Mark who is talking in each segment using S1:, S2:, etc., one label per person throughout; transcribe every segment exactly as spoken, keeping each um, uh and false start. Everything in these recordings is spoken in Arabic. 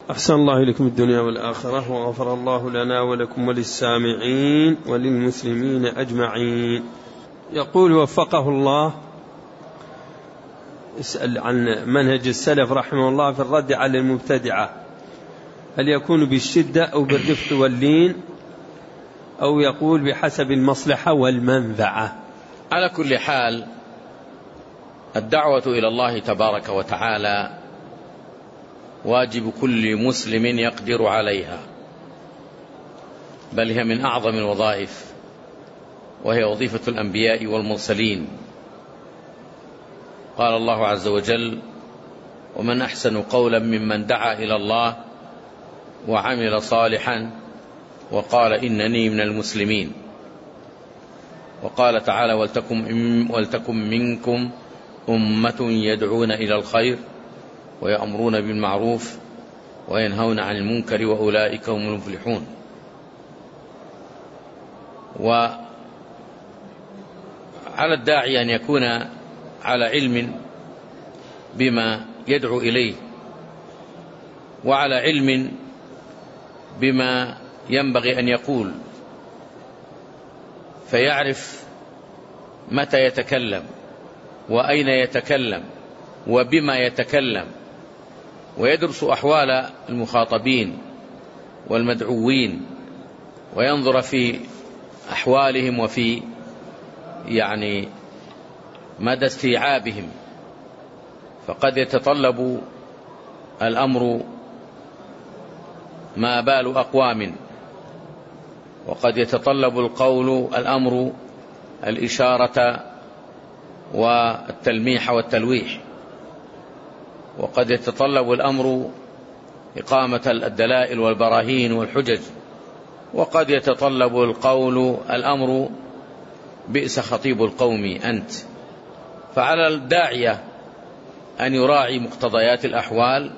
S1: أحسن الله إليكم الدنيا والآخرة، وغفر الله لنا ولكم وللسامعين وللمسلمين أجمعين. يقول وفقه الله، اسأل عن منهج السلف رحمه الله في الرد على المبتدعة، هل يكون بالشدة أو بالرفق واللين، أو يقول بحسب المصلحة والمنفعة؟
S2: على كل حال الدعوة إلى الله تبارك وتعالى واجب كل مسلم يقدر عليها، بل هي من أعظم الوظائف، وهي وظيفة الأنبياء والمرسلين. قال الله عز وجل: ومن أحسن قولا ممن دعا إلى الله وعمل صالحا وقال إنني من المسلمين. وقال تعالى: ولتكن, ولتكن منكم أمة يدعون إلى الخير ويأمرون بالمعروف وينهون عن المنكر وأولئك هم المفلحون. وعلى الداعي أن يكون على علم بما يدعو إليه، وعلى علم بما ينبغي أن يقول، فيعرف متى يتكلم وأين يتكلم وبما يتكلم، ويدرس أحوال المخاطبين والمدعوين، وينظر في أحوالهم وفي يعني مدى استيعابهم، فقد يتطلب الأمر ما بال أقوام، وقد يتطلب القول الأمر الإشارة والتلميح والتلويح، وقد يتطلب الأمر إقامة الدلائل والبراهين والحجج، وقد يتطلب القول الأمر بئس خطيب القوم أنت. فعلى الداعية أن يراعي مقتضيات الأحوال،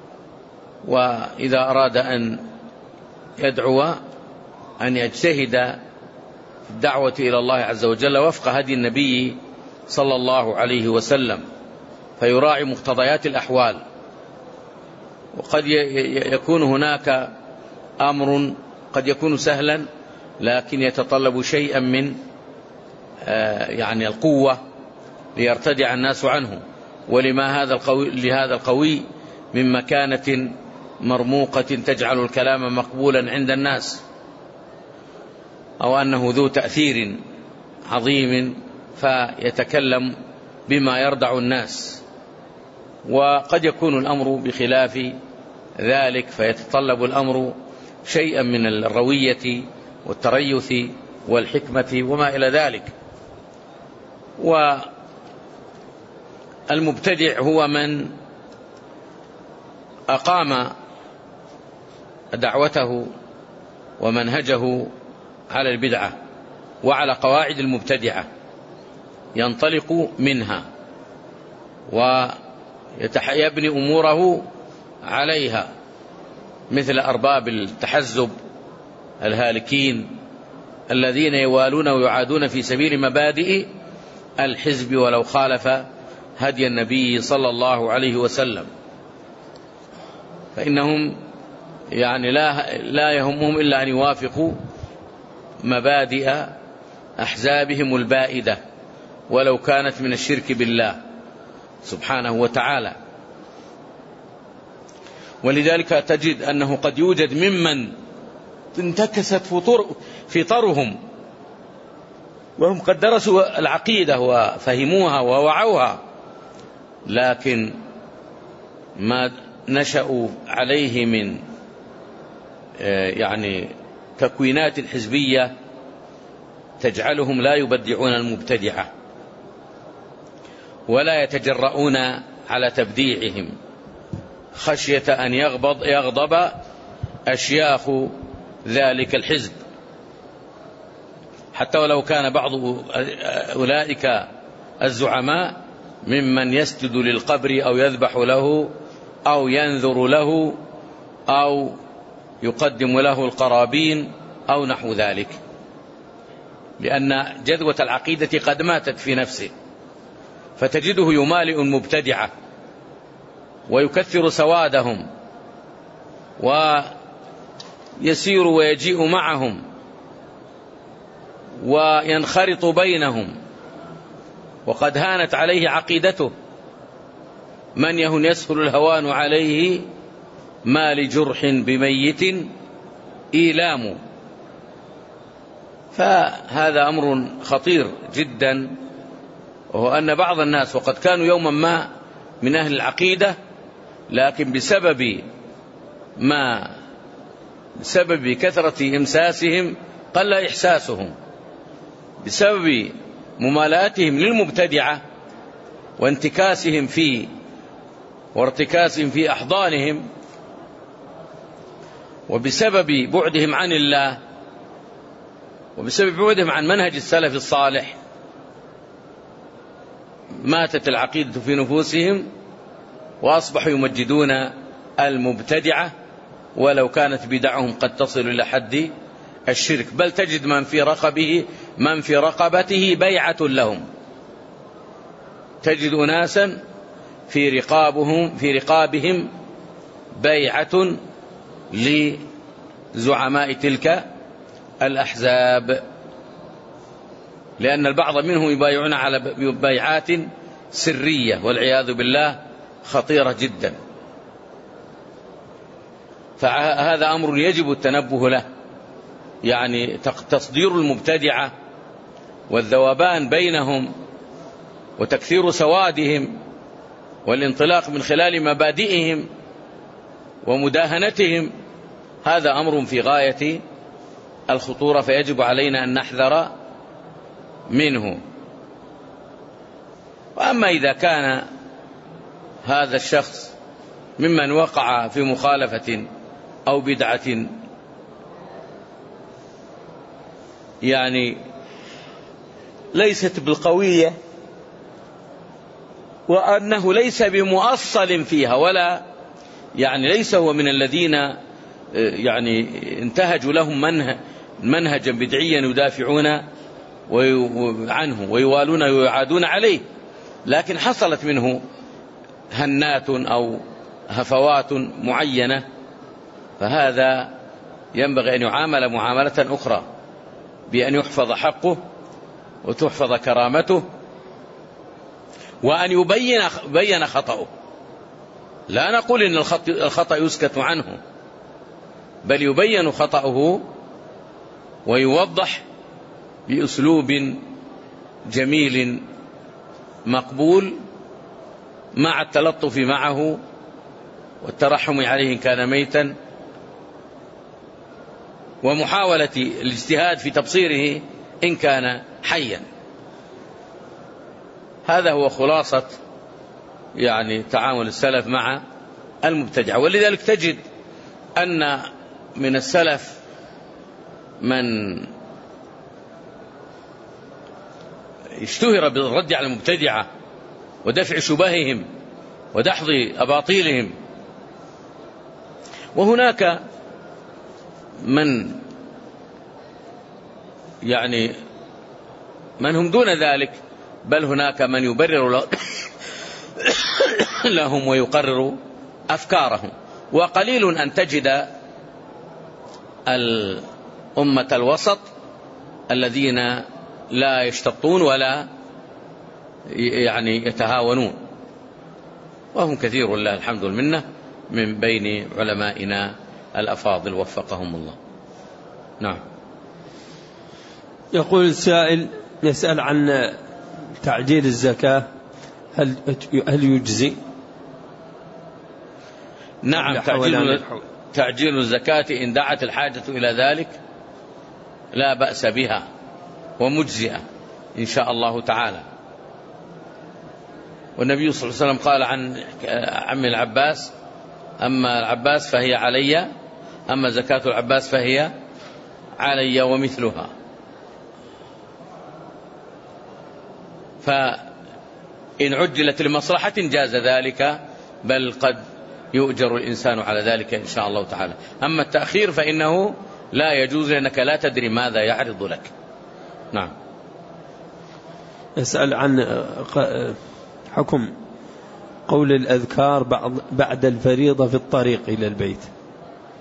S2: وإذا أراد أن يدعو أن يجتهد في الدعوة إلى الله عز وجل وفق هدي النبي صلى الله عليه وسلم، فيراعي مقتضيات الأحوال. وقد يكون هناك أمر قد يكون سهلا، لكن يتطلب شيئا من يعني القوة ليرتدع الناس عنه، ولما هذا القوي لهذا القوي من مكانة مرموقة تجعل الكلام مقبولا عند الناس، أو أنه ذو تأثير عظيم فيتكلم بما يردع الناس. وقد يكون الأمر بخلاف ذلك، فيتطلب الأمر شيئا من الروية والتريث والحكمة وما إلى ذلك. والمبتدع هو من أقام دعوته ومنهجه على البدعة وعلى قواعد المبتدعة، ينطلق منها ويبني أموره عليها، مثل أرباب التحزب الهالكين الذين يوالون ويعادون في سبيل مبادئ الحزب ولو خالف هدي النبي صلى الله عليه وسلم، فإنهم يعني لا, لا يهمهم إلا أن يوافقوا مبادئ أحزابهم البائدة ولو كانت من الشرك بالله سبحانه وتعالى. ولذلك تجد أنه قد يوجد ممن انتكست فطرهم وهم قد درسوا العقيدة وفهموها ووعوها، لكن ما نشأوا عليه من يعني تكوينات حزبية تجعلهم لا يبدعون المبتدعة ولا يتجرؤون على تبديعهم، خشية أن يغضب, يغضب أشياخ ذلك الحزب، حتى ولو كان بعض أولئك الزعماء ممن يسجد للقبر أو يذبح له أو ينذر له أو يقدم له القرابين أو نحو ذلك، لأن جذوة العقيدة قد ماتت في نفسه، فتجده يمالئ المبتدعة ويكثر سوادهم ويسير ويجيء معهم وينخرط بينهم، وقد هانت عليه عقيدته. من يهن يسهل الهوان عليه، ما لجرح بميت إيلام. فهذا أمر خطير جدا، وهو أن بعض الناس وقد كانوا يوما ما من أهل العقيدة، لكن بسبب ما بسبب كثرة إمساسهم قل إحساسهم، بسبب ممالاتهم للمبتدعة وانتكاسهم في وارتكاسهم في أحضانهم، وبسبب بعدهم عن الله، وبسبب بعدهم عن منهج السلف الصالح، ماتت العقيدة في نفوسهم وأصبحوا يمجدون المبتدعة، ولو كانت بدعهم قد تصل إلى حد الشرك. بل تجد من في رقبه من في رقبته بيعة لهم، تجد أناسا في رقابهم في رقابهم بيعة لزعماء تلك الأحزاب، لأن البعض منهم يبايعون على بيعات سرية والعياذ بالله خطيرة جدا. فهذا أمر يجب التنبه له، يعني تصدير المبتدعة والذوبان بينهم وتكثير سوادهم والانطلاق من خلال مبادئهم ومداهنتهم، هذا أمر في غاية الخطورة، فيجب علينا أن نحذر منه. وأما إذا كان هذا الشخص ممن وقع في مخالفة أو بدعة يعني ليست بالقوية، وأنه ليس بمؤصل فيها، ولا يعني ليس هو من الذين يعني انتهجوا لهم منهجا بدعيا يدافعون عنه ويوالون ويعادون عليه، لكن حصلت منه هنات أو هفوات معينة، فهذا ينبغي أن يعامل معاملة أخرى، بأن يحفظ حقه وتحفظ كرامته، وأن يبين بين خطأه. لا نقول إن الخطأ يسكت عنه، بل يبين خطأه ويوضح بأسلوب جميل مقبول، مع التلطف معه والترحم عليه إن كان ميتا، ومحاولة الاجتهاد في تبصيره إن كان حيا. هذا هو خلاصة يعني تعامل السلف مع المبتدعة. ولذلك تجد أن من السلف من اشتهر بالرد على المبتدعة ودفع شبههم ودحض أباطيلهم، وهناك من يعني من هم دون ذلك، بل هناك من يبرر لهم ويقرر أفكارهم. وقليل أن تجد الأمة الوسط الذين لا يشتطون ولا يعني يتهاونون، وهم كثير لله الحمد والمنة من بين علمائنا الأفاضل وفقهم الله. نعم.
S1: يقول السائل يسأل عن تعجيل الزكاة، هل هل يجزي؟
S2: نعم، تعجيل تعجيل الزكاة إن دعت الحاجة إلى ذلك لا بأس بها ومجزئة إن شاء الله تعالى. والنبي صلى الله عليه وسلم قال عن عم العباس: أما العباس فهي علي، أما زكاة العباس فهي علي ومثلها. فإن عجلت لمصلحة جاز ذلك، بل قد يؤجر الإنسان على ذلك إن شاء الله تعالى. أما التأخير فإنه لا يجوز، لأنك لا تدري ماذا يعرض لك. نعم.
S1: يسأل عن حكم قول الأذكار بعد الفريضة في الطريق إلى البيت.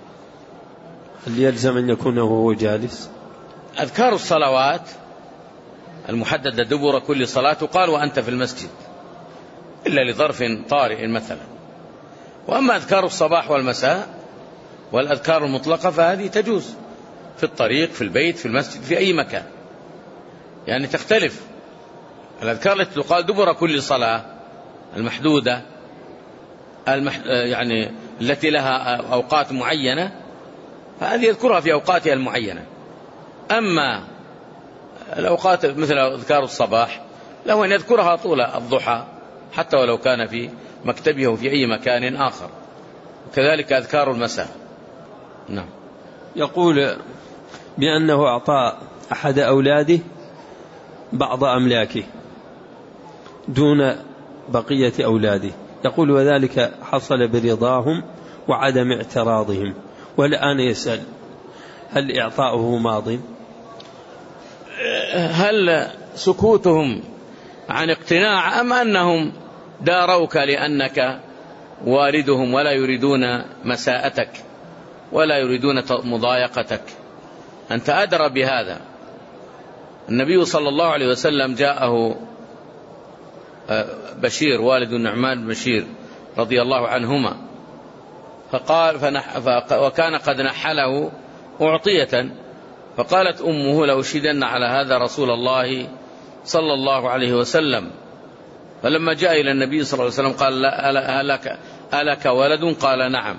S1: اللي يلزم أن يكون وهو جالس.
S2: أذكار الصلوات المحددة دبر كل صلاة قال وأنت في المسجد إلا لظرف طارئ مثلا. وأما أذكار الصباح والمساء والأذكار المطلقة فهذه تجوز في الطريق، في البيت، في المسجد، في أي مكان، يعني تختلف. الأذكار التي تقال دبر كل صلاة المحدودة المح... يعني التي لها أوقات معينة فهذه يذكرها في أوقاتها المعينة. أما الأوقات مثل أذكار الصباح له أن يذكرها طول الضحى حتى ولو كان في مكتبه أو في أي مكان آخر، وكذلك أذكار المساء. نعم.
S1: يقول بأنه أعطى أحد أولاده بعض أملاكه دون بقية أولاده، يقول وذلك حصل برضاهم وعدم اعتراضهم، والآن يسأل هل إعطاؤه ماض؟
S2: هل سكوتهم عن اقتناع أم أنهم داروك لأنك والدهم ولا يريدون مساءتك ولا يريدون مضايقتك؟ أنت أدرى بهذا. النبي صلى الله عليه وسلم جاءه بشير والد النعمان بن بشير رضي الله عنهما فقال فنح وكان قد نحله أعطية، فقالت أمه لأشهدن على هذا رسول الله صلى الله عليه وسلم. فلما جاء إلى النبي صلى الله عليه وسلم قال ألك, ألك ولد؟ قال نعم.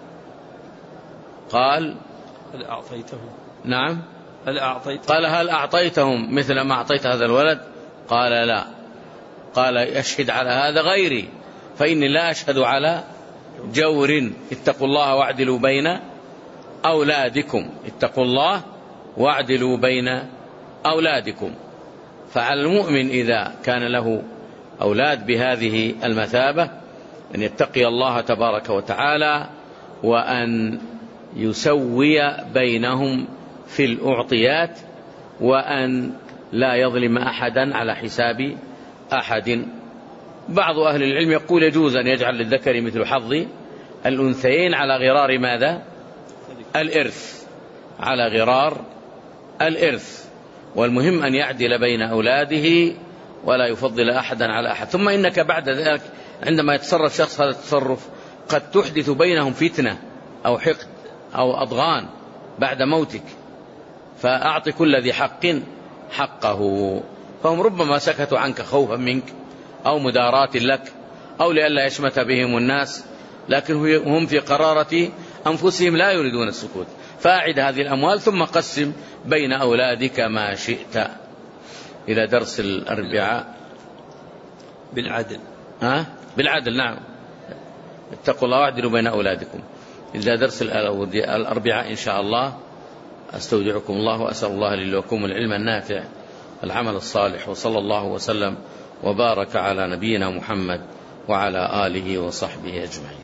S2: قال
S1: هل أعطيته؟
S2: نعم.
S1: هل أعطيته؟
S2: قال هل أعطيتهم مثل ما أعطيت هذا الولد؟ قال لا. قال أشهد على هذا غيري فإني لا أشهد على جور. اتقوا الله واعدلوا بين أولادكم، اتقوا الله واعدلوا بين أولادكم. فعلى المؤمن إذا كان له أولاد بهذه المثابة أن يتقي الله تبارك وتعالى وأن يسوي بينهم في الأعطيات وأن لا يظلم أحدا على حساب أحد. بعض أهل العلم يقول يجوز أن يجعل للذكر مثل حظ الأنثيين على غرار ماذا؟ الإرث، على غرار الإرث. والمهم أن يعدل بين أولاده ولا يفضل أحدا على أحد. ثم إنك بعد ذلك عندما يتصرف شخص هذا التصرف قد تحدث بينهم فتنة أو حقد أو أضغان بعد موتك، فأعطي كل ذي حق حقه. فهم ربما سكتوا عنك خوفا منك أو مداراة لك أو لئلا يشمت بهم الناس، لكن هم في قرارة أنفسهم لا يريدون السكوت. فأعد هذه الأموال ثم قسم بين أولادك ما شئت. إلى درس الأربعاء
S1: بالعدل.
S2: ها؟ بالعدل، نعم. اتقوا الله واعدلوا بين أولادكم. إلى درس الأربعاء إن شاء الله. أستودعكم الله وأسأل الله لي ولكم العلم النافع العمل الصالح، وصلى الله وسلم وبارك على نبينا محمد وعلى آله وصحبه أجمعين.